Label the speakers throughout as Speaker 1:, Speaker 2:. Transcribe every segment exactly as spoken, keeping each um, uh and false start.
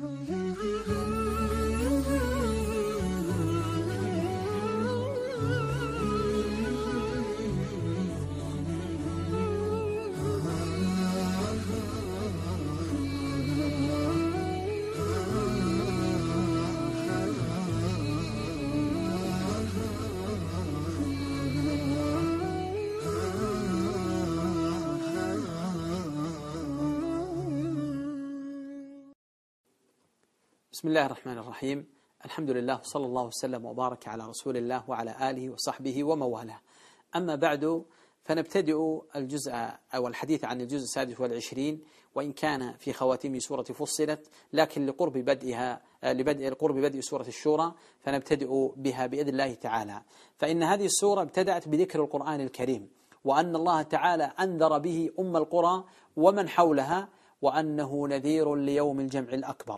Speaker 1: بسم الله الرحمن الرحيم. الحمد لله صلى الله وسلم وبارك على رسول الله وعلى آله وصحبه وموالاه. أما بعد، فنبتدئ الجزء أو الحديث عن الجزء السادس والعشرين، وإن كان في خواتيم سورة فصلت، لكن لقرب بدئها لبدء لقرب بدء سورة الشورى فنبتدئ بها بإذن الله تعالى. فإن هذه السورة ابتدأت بذكر القرآن الكريم، وأن الله تعالى أنذر به أم القرى ومن حولها، وأنه نذير ليوم الجمع الأكبر.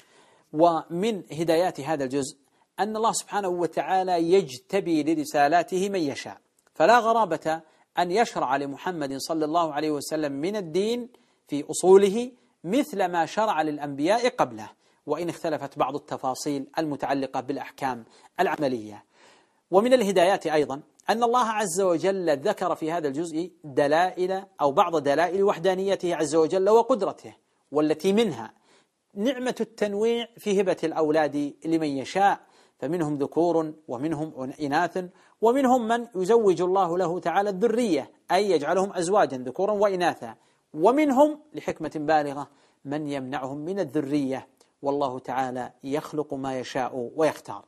Speaker 1: ومن هدايات هذا الجزء أن الله سبحانه وتعالى يجتبي لرسالاته من يشاء، فلا غرابة أن يشرع لمحمد صلى الله عليه وسلم من الدين في أصوله مثل ما شرع للأنبياء قبله، وإن اختلفت بعض التفاصيل المتعلقة بالأحكام العملية. ومن الهدايات أيضا أن الله عز وجل ذكر في هذا الجزء دلائل أو بعض دلائل وحدانيته عز وجل وقدرته، والتي منها نعمة التنويع في هبة الأولاد لمن يشاء، فمنهم ذكور ومنهم إناث، ومنهم من يزوج الله له تعالى الذرية، أي يجعلهم أزواجا ذكورا وإناثا، ومنهم لحكمة بالغة من يمنعهم من الذرية، والله تعالى يخلق ما يشاء ويختار.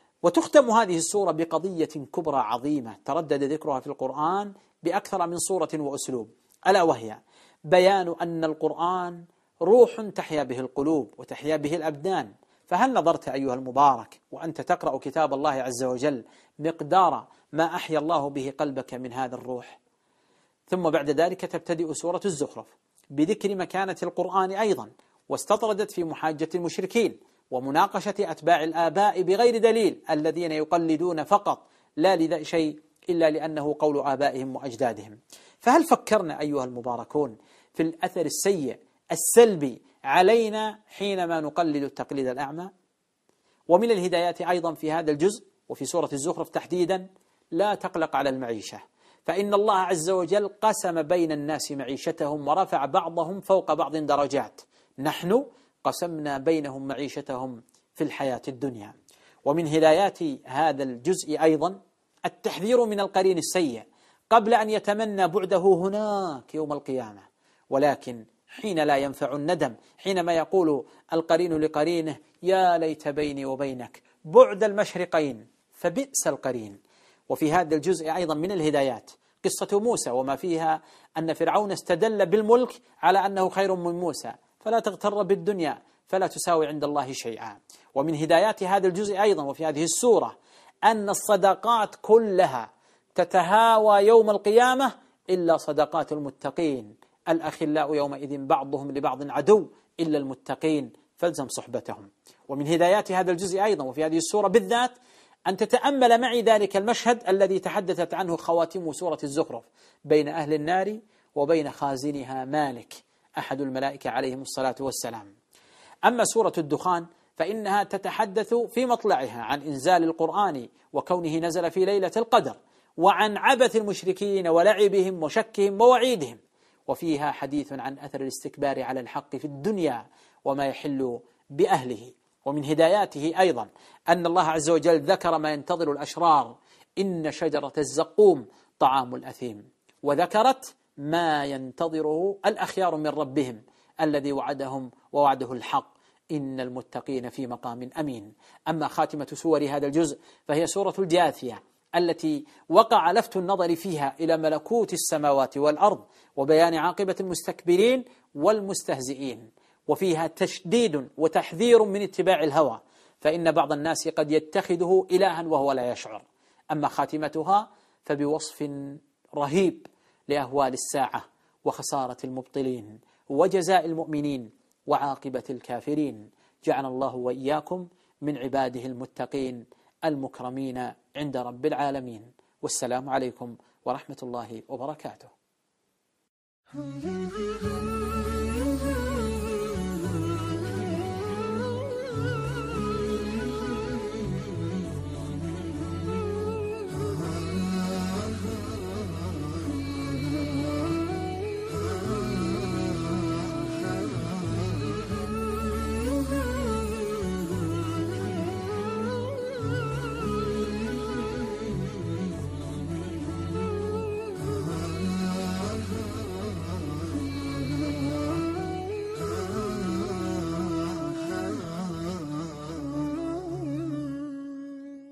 Speaker 1: وتختم هذه السورة بقضية كبرى عظيمة تردد ذكرها في القرآن بأكثر من صورة وأسلوب، ألا وهي بيان أن القرآن روح تحيا به القلوب وتحيا به الأبدان. فهل نظرت أيها المبارك وأنت تقرأ كتاب الله عز وجل مقدار ما أحيا الله به قلبك من هذا الروح؟ ثم بعد ذلك تبتدئ سورة الزخرف بذكر مكانة القرآن أيضا، واستطردت في محاجة المشركين ومناقشة أتباع الآباء بغير دليل، الذين يقلدون فقط لا لذا شيء إلا لأنه قول آبائهم وأجدادهم. فهل فكرنا أيها المباركون في الأثر السيء السلبي علينا حينما نقلد التقليد الأعمى؟ ومن الهدايات أيضا في هذا الجزء وفي سورة الزخرف تحديدا لا تقلق على المعيشة، فإن الله عز وجل قسم بين الناس معيشتهم ورفع بعضهم فوق بعض درجات، نحن قسمنا بينهم معيشتهم في الحياة الدنيا. ومن هدايات هذا الجزء أيضا التحذير من القرين السيء قبل أن يتمنى بعده هناك يوم القيامة، ولكن حين لا ينفع الندم، حينما يقول القرين لقرينه يا ليت بيني وبينك بعد المشرقين فبئس القرين. وفي هذا الجزء أيضا من الهدايات قصة موسى، وما فيها أن فرعون استدل بالملك على أنه خير من موسى، فلا تغتر بالدنيا فلا تساوي عند الله شيئا. ومن هدايات هذا الجزء أيضا وفي هذه السورة أن الصدقات كلها تتهاوى يوم القيامة إلا صدقات المتقين، الأخلاء يومئذ بعضهم لبعض عدو إلا المتقين فالزم صحبتهم. ومن هدايات هذا الجزء أيضا وفي هذه السورة بالذات أن تتأمل معي ذلك المشهد الذي تحدثت عنه خواتيم سورة الزخرف بين أهل النار وبين خازنها مالك أحد الملائكة عليهم الصلاة والسلام. أما سورة الدخان فإنها تتحدث في مطلعها عن إنزال القرآن وكونه نزل في ليلة القدر، وعن عبث المشركين ولعبهم وشكهم ووعيدهم، وفيها حديث عن أثر الاستكبار على الحق في الدنيا وما يحل بأهله. ومن هداياته أيضا أن الله عز وجل ذكر ما ينتظر الأشرار، إن شجرة الزقوم طعام الأثيم، وذكرت ما ينتظره الأخيار من ربهم الذي وعدهم ووعده الحق، إن المتقين في مقام أمين. أما خاتمة سور هذا الجزء فهي سورة الجاثية، التي وقع لفت النظر فيها إلى ملكوت السماوات والأرض وبيان عاقبة المستكبرين والمستهزئين، وفيها تشديد وتحذير من اتباع الهوى، فإن بعض الناس قد يتخذه إلها وهو لا يشعر. أما خاتمتها فبوصف رهيب لأهوال الساعة وخسارة المبطلين وجزاء المؤمنين وعاقبة الكافرين. جعل الله وإياكم من عباده المتقين المكرمين عند رب العالمين. والسلام عليكم ورحمة الله وبركاته.